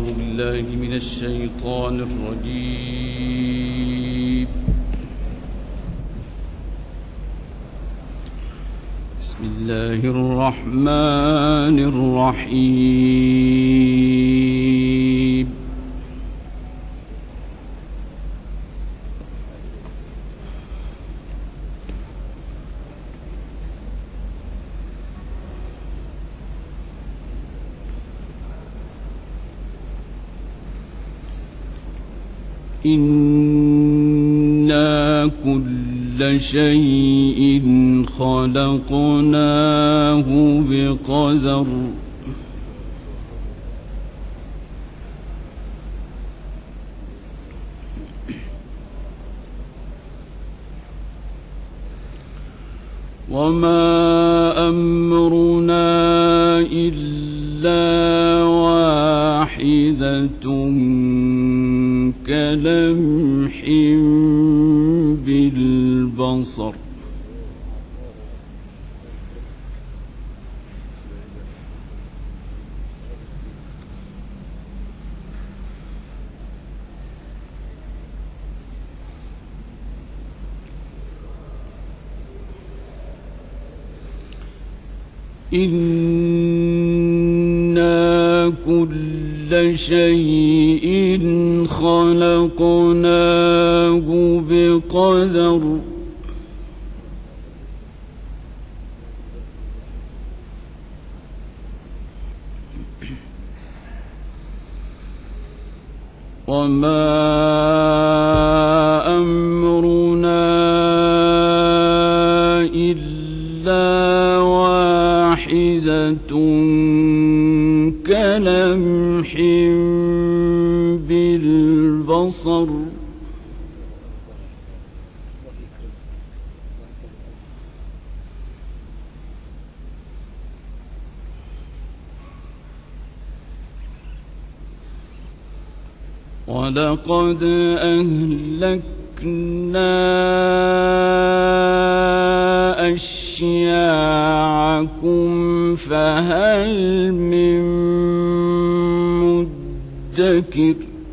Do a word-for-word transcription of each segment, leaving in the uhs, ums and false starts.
بالله من الشيطان الرجيم. بسم الله الرحمن الرحيم. إنا كل شيء خلقناه بقدر وما أمرنا إلا واحدة كلمح بالبصر إنا كل شيء خلقناه بقدر وما أمرنا إلا واحدة كلمح بالبصر ولقد أهلكنا أشياعكم فهل من مدكر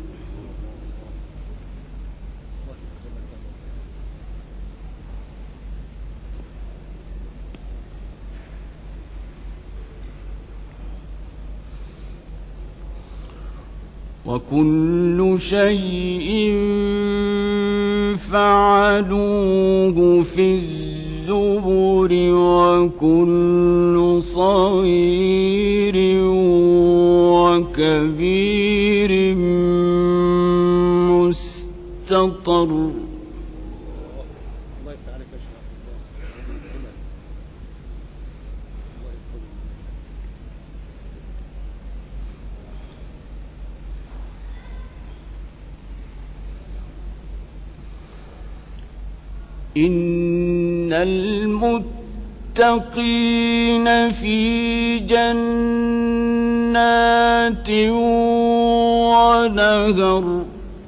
وكل شيء فعلوه في الزبر وكل صغير وكبير مستطر. إن المتقين في جنات ونهر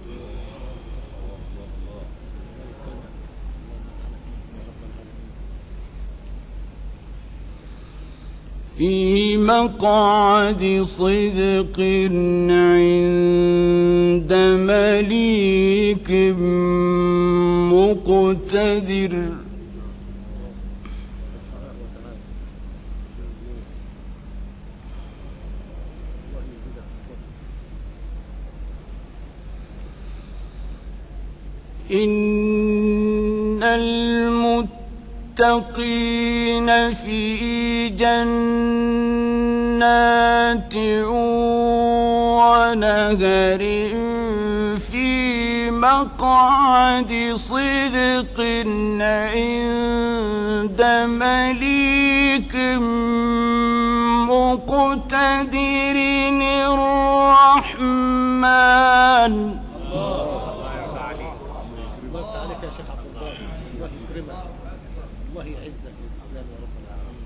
في مقعد صدق عند مليك مقتدر. إن المتقين في جنات ونهر في مقعد صدق عند مليك مقتدر الرحمن. الله يعزك بالإسلام يا رب العالمين.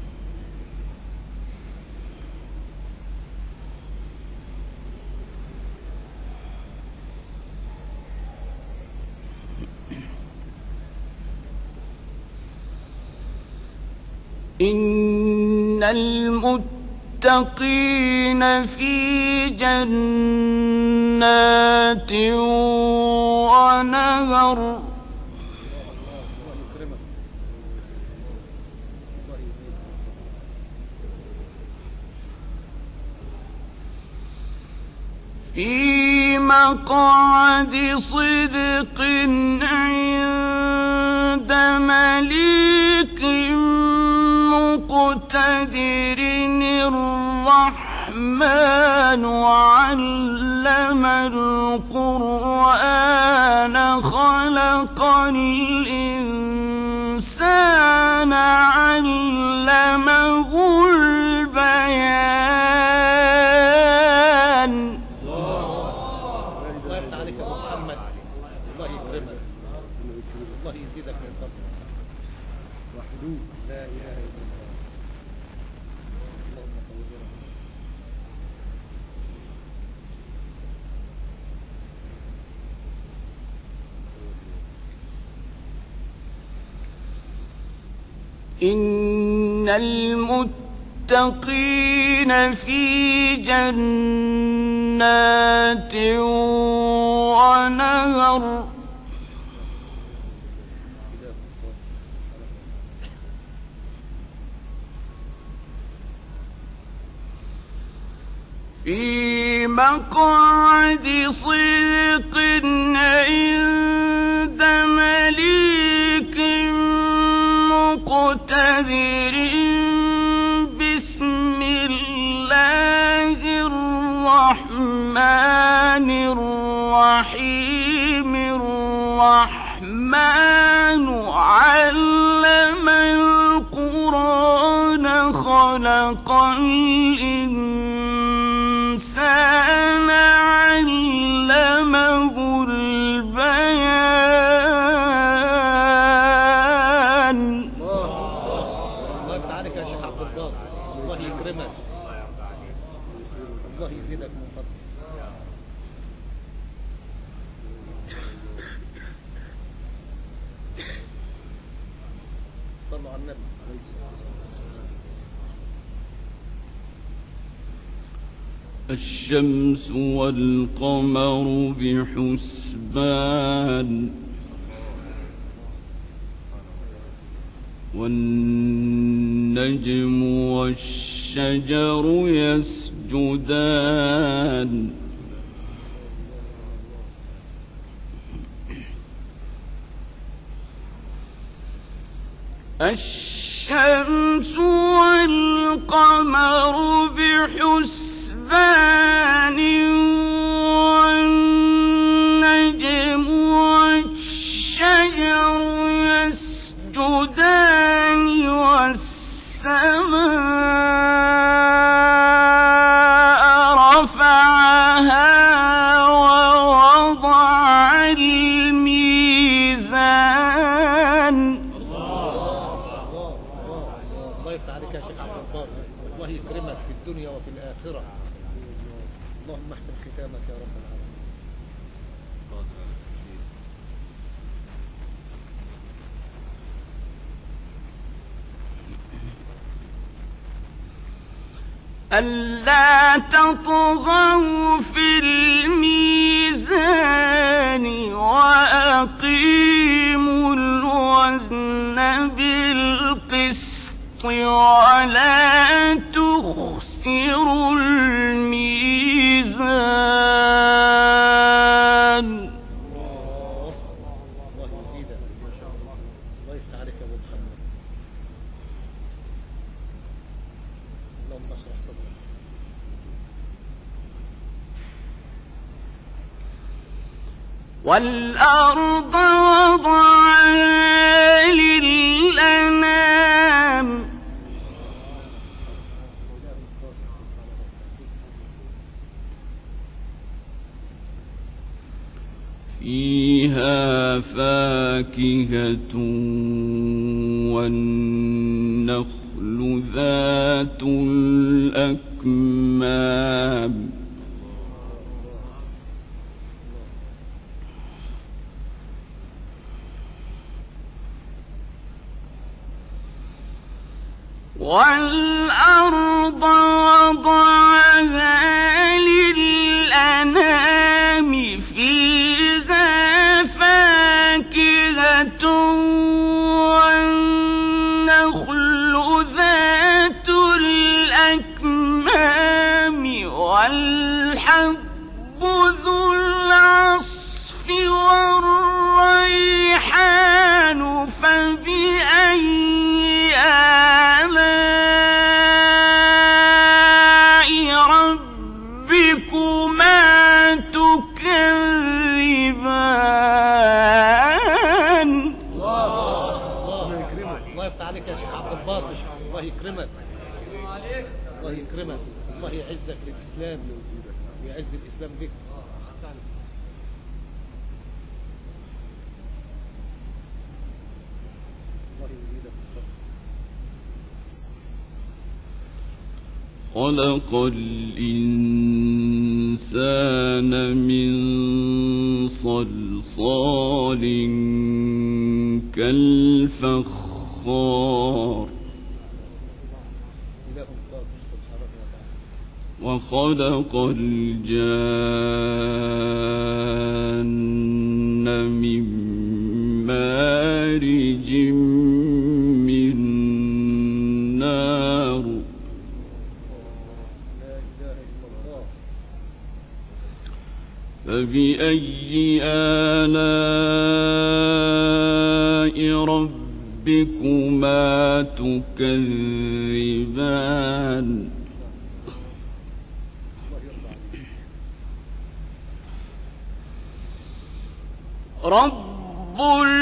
إن المتقين المتقين في جنات ونهر في مقعد صدق عند مليك مقتدر الرحمن علم القرآن خلق الإنسان علمه البيان. الله يفتح عليك يا ابو محمد، الله يكرمك، الله يزيدك من فضله. وحده لا اله الا الله. اللهم صل إن المتقين في جنات ونهر في مقعد صدق عند مليك مقتدر بسم الله الرحمن الرحيم الرحمن علم القرآن خلق الإنسان علمه البيان. الله يفتح عليك يا شيخ عبد الباسط، الله يكرمك، الله يزيدك من فضله. صلوا على النبي. الشمس والقمر بحسبان والنجم والشجر يسجدان الشمس والقمر بحسبان والنجم والشجر يسجدان والسماء رفعها ووضع الميزان. الله يفتح عليك يا شيخ عبد الباسط، الله يكرمك في الدنيا وفي الآخرة. اللهم احسن ختامك يا رب العالمين. ألا تطغوا في الميزان وأقيموا الوزن بالقسط ولا تخسروا الميزان. الله الله يزيدك ما شاء الله. الله يفتح عليك يا ابو محمد. اللهم اشرح صدرك. والأرض وضعها للأنام فيها فاكهة والنخل ذات الأكمام والأرض الحب ذو العصف والريحان فبأي آلاء ربكما تكذبان. الله يكرمك. الله يفتح عليك يا شيخ عبد الباسط. الله يكرمك. الله يكرمك. الله يعزك للإسلام ويعز الإسلام بك. الله يزيدك. خلق الإنسان من صلصال كالفخار وخلق الجان من مارج من نار فبأي آلاء ربكما تكذبان. رب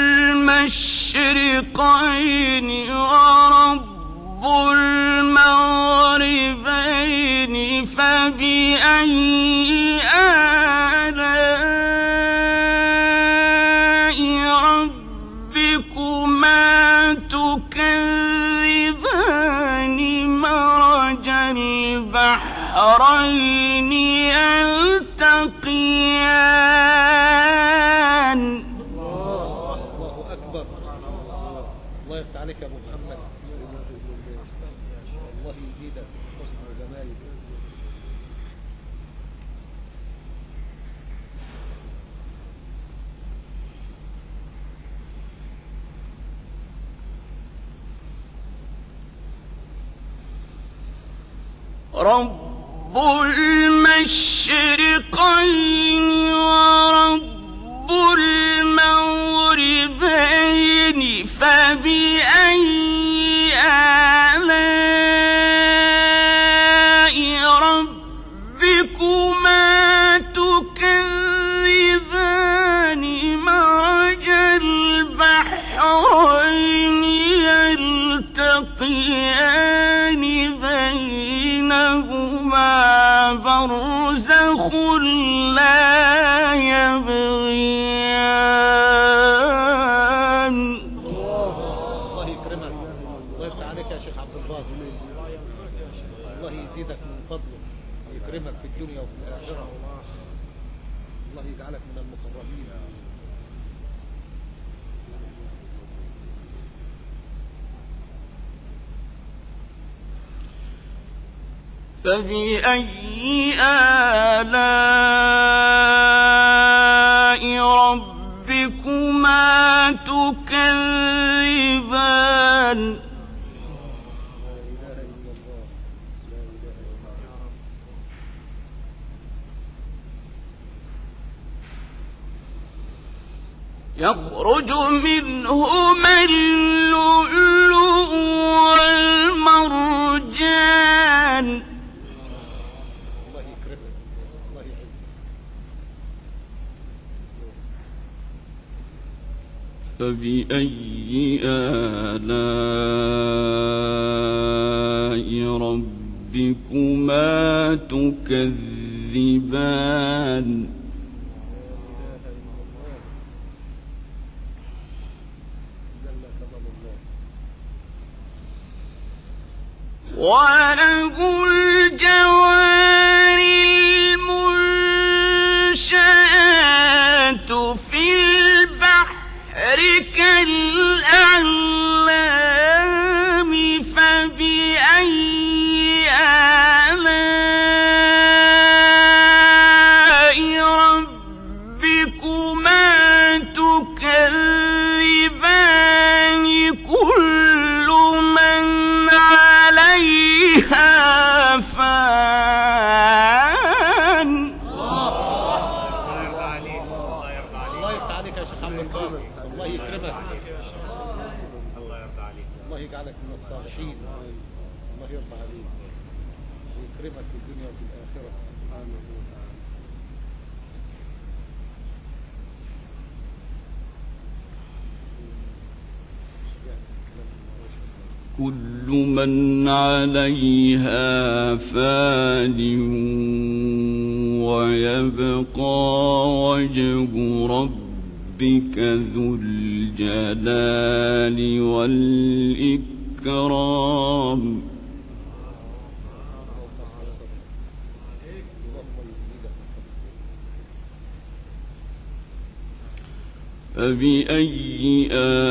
المشرقين ورب المغربين فبأي آلاء ربكما تكذبان. مرج البحرين يلتقيان. الله أكبر. الله يفتح عليك يا أبو محمد. الله يزيدك حسن وجمالك. رب المشرقين ورب المغربين فبأي آلاء ربكما تكذبان. مرج البحرين يلتقيان بينهما برزخ لا يبغيان. الله يكرمك. الله يفتح عليك يا شيخ عبد الباسط. الله يزيدك من فضله ويكرمك في الدنيا وفي الآخرة. الله يجعلك من المقربين. فبأي آلاء ربكما تكذبان. يخرج منهما اللؤلؤ والمرجان. الله يكرمك. الله يعزك. فبأي آلاء ربكما تكذبان. وله الجوار المنشآت في البحر كالأعلام فبأي آلاء ربكما تكذبان. كل من عليها يكرمك في الدنيا وفي الآخرة سبحانه وتعالى. كل من عليها فان ويبقى وجه ربك ذو الجلال والإكرام. فبأي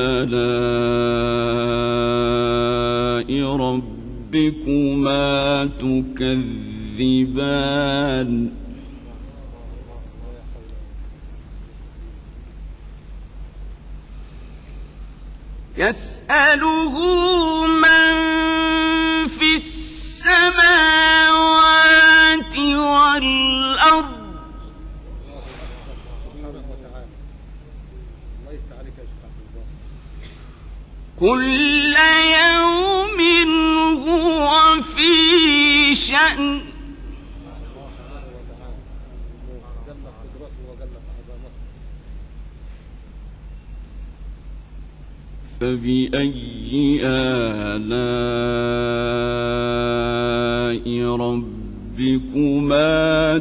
آلاء ربكما تكذبان. يسأله من في السماوات والأرض كل يوم هو في شأن. فبأي آلاء ربكما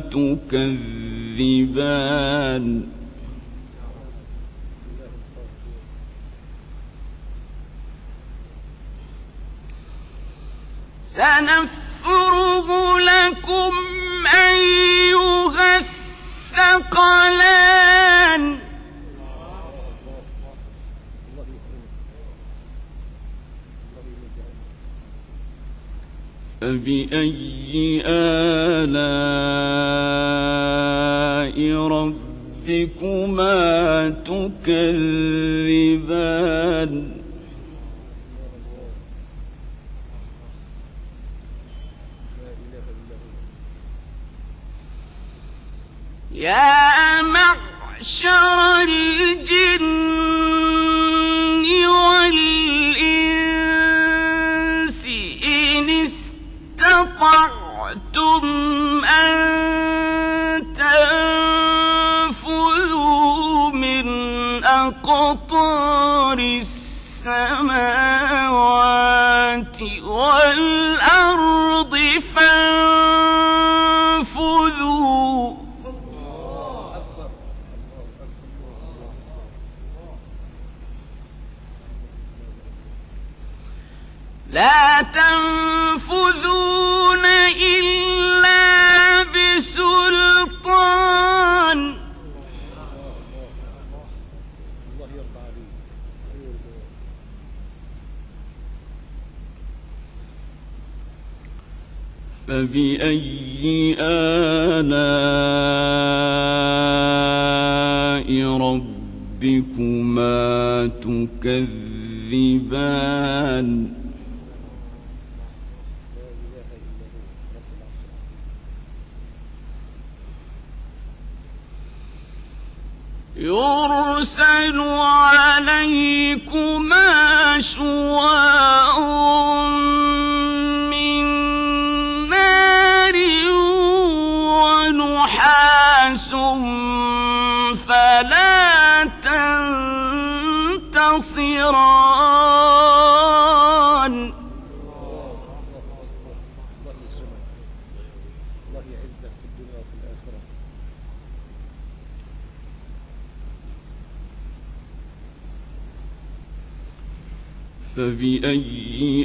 تكذبان. سنفرغ لكم أيها الثقلان. فبأي آلاء ربكما تكذبان. يا معشر الجن والإنس إن استطعتم أن تنفذوا من أقطار السماوات والأرض فانفذوا. لا تنفذون إلا بسلطان. فبأي آلاء ربكما تكذبان. يرسل عليكما شواظ من نار ونحاس فلا تنتصران. فبأي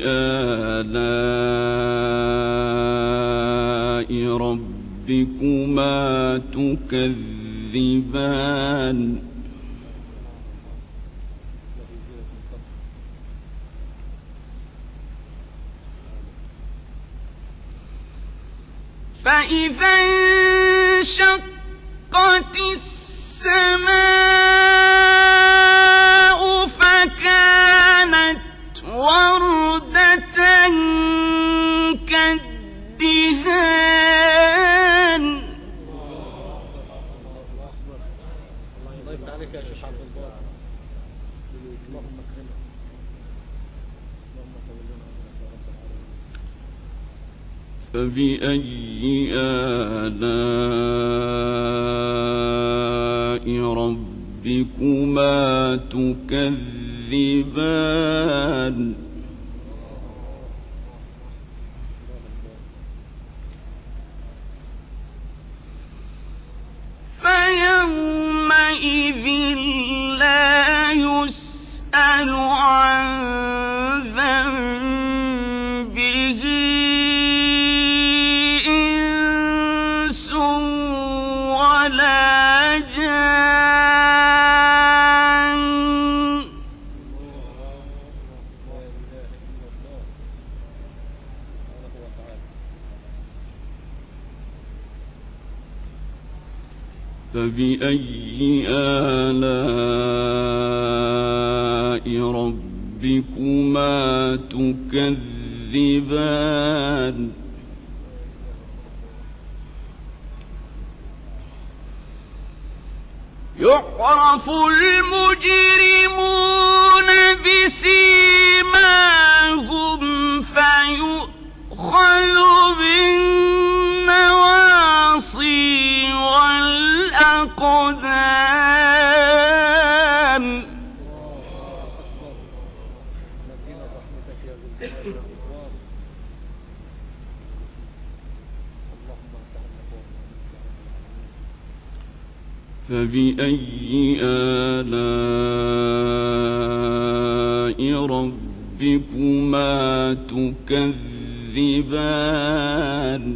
آلاء ربكما تكذبان. فإذا انشقت السماء فكانت وردة كالدهان. الله يفتح عليك يا شيخ عبد الباسط. اللهم اكرمك. اللهم طول لنا عمرك يا رب العالمين. فبأي آلاء ربكما تكذبان فيومئذ لا يسأل عن ذنبه إنس ولا جان فبأي آلاء ربكما تكذبان يعرف المجرمون بسيماهم فيؤخذ بالنواصي والأقدام فبأي آلاء ربكما تكذبان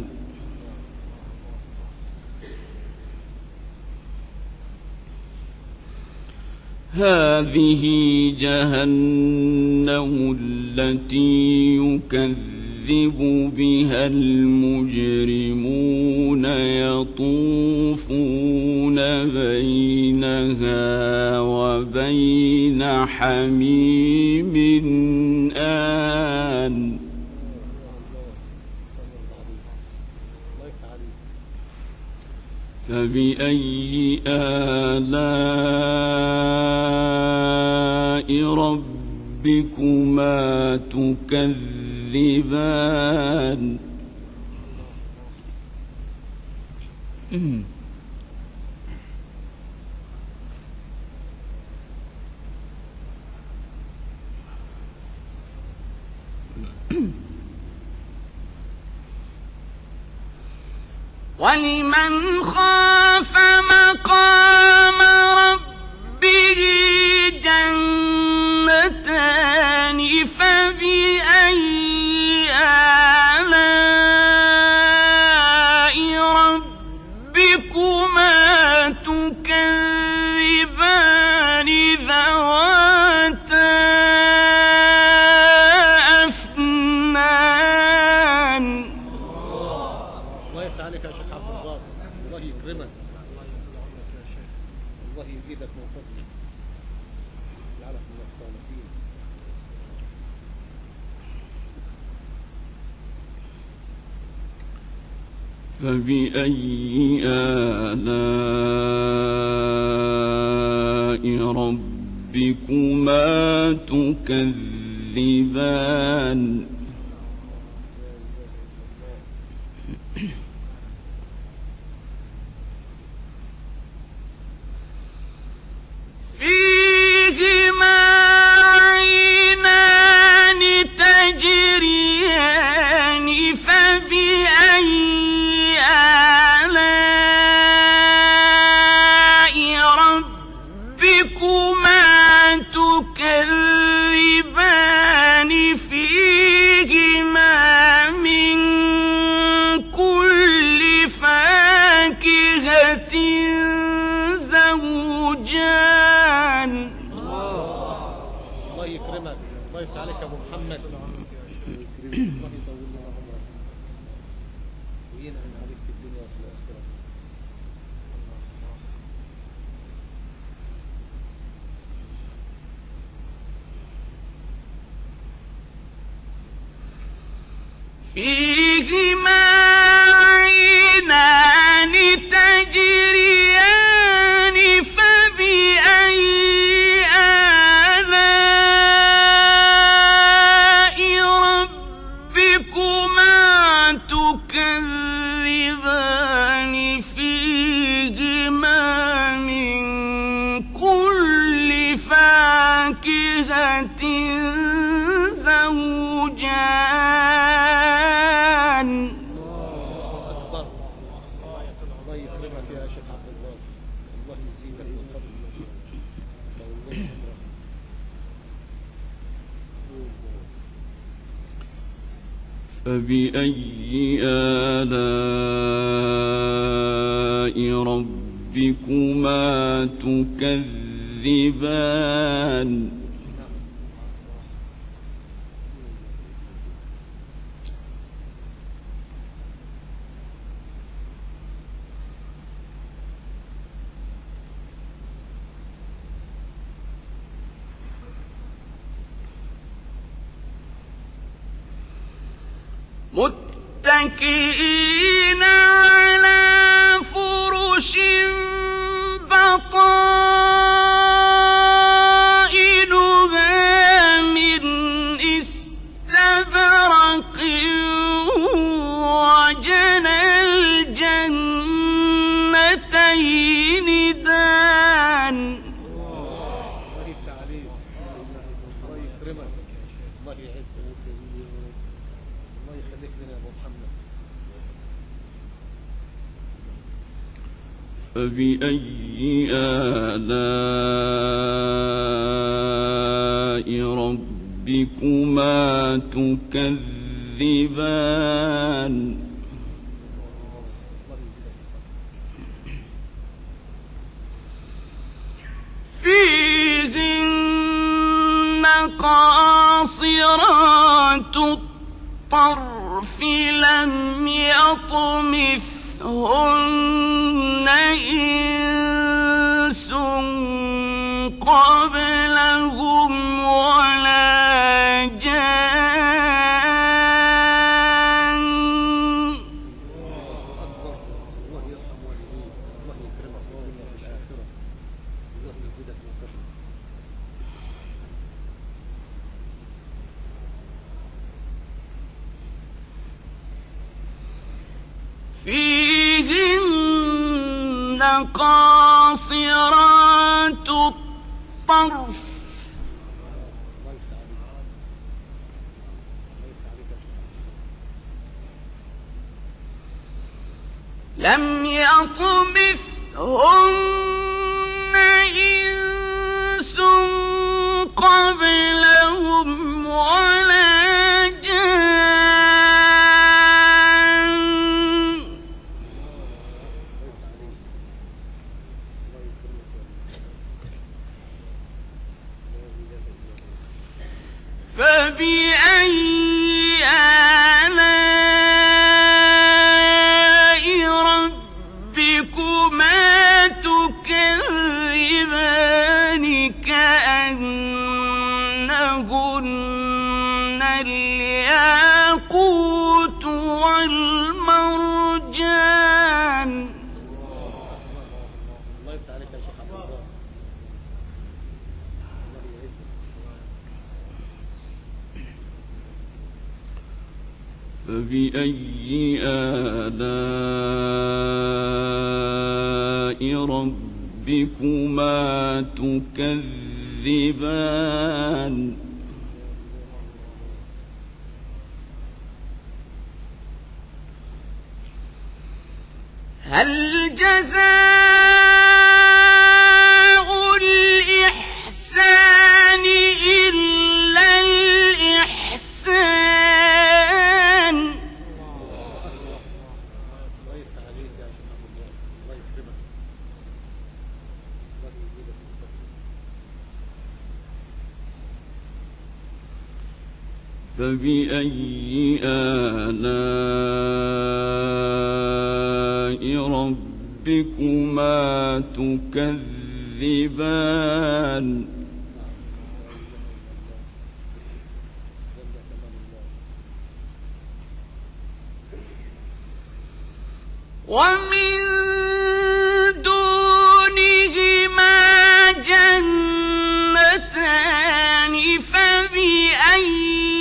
هذه جهنم التي يكذب بها المجرمون يطوفون بينها وبين حميم آن فبأي آلاء ربكما تكذبان ولمن خاف مقام ربه جنتان فبأي آلاء ربكما تكذبان ذواتا أفنان الله يفتح عليك يا شيخ عبد الباسط، الله يكرمك، الله يزيدك من فضله، يجعلك من الصالحين. فبأي آلاء ربكما تكذبان فيهما عينان تجريان فبأي آلاء ربكما تكذبان فيهما من كل فاكهة زوجان الله يكرمك، الله يفتح عليك يا ابو محمد، الله يطول لنا عمرك وينعم عليك في الدنيا وفي الاخره. فيهما عينان تجريان فبأي آلاء ربكما تكذبان الله يكرمك يا شيخ عبد الباسط، الله يزيدك من فضله. طول عمرك. فبأي آلاء ربكما تكذبان متكئين على فرش بطائنها من استبرق وجنى الجنتين دان. الله يفتح عليك، الله يكرمك، الله يعزك، الله يخليك لنا يا ابو محمد. فبأي آلاء ربكما تكذبان فيهن قاصرات الطرف لم يطمثهن إنس قبلهم ولا جان. الله يرحم والديك، الله يكرمك ويرحمك في الآخرة، الله يزيدك من فضله. فيهن قاصرات الطرف لم يطمثهن إنس قبلهم ولا جان. فبأي آلاء ربكما تكذبان كأنهن الياقوت والمرجان. الله يفتح عليك يا شيخ عبد الباسط، الله يعزك. فبأي آلاء ربكما تكذبان هل جزاء الإحسان إلا الإحسان. الله يفتح عليك يا شيخ عبد الباسط، الله يكرمك، الله يزيدك من فضله. فبأي آلاء ربكما تكذبان ومن دونهما جنتان فبأي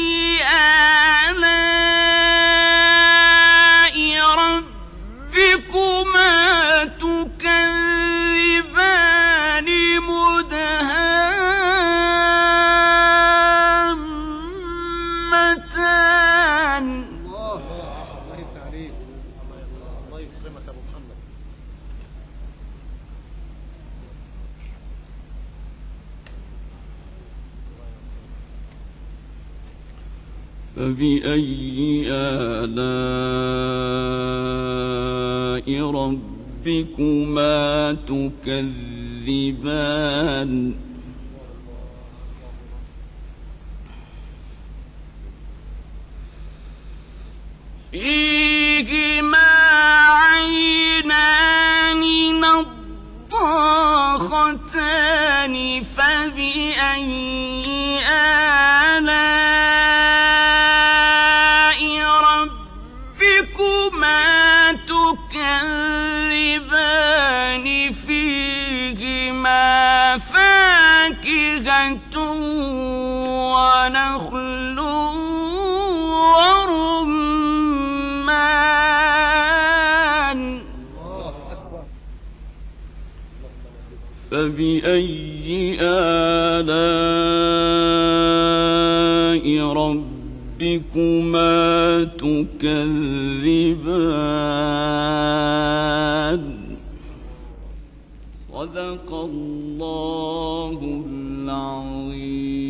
آلاء ربكما تكذبان مدهامتان. الله يفتح عليك، الله يكرمك يا ابو محمد، فبأي آلاء ربكما تكذبان فيهما عينان نضاختان فبأي آلاء ربكما تكذبان فيهما فاكهة ونخل ورمان فبأي آلاء ربكما تكذبان صدق الله العظيم.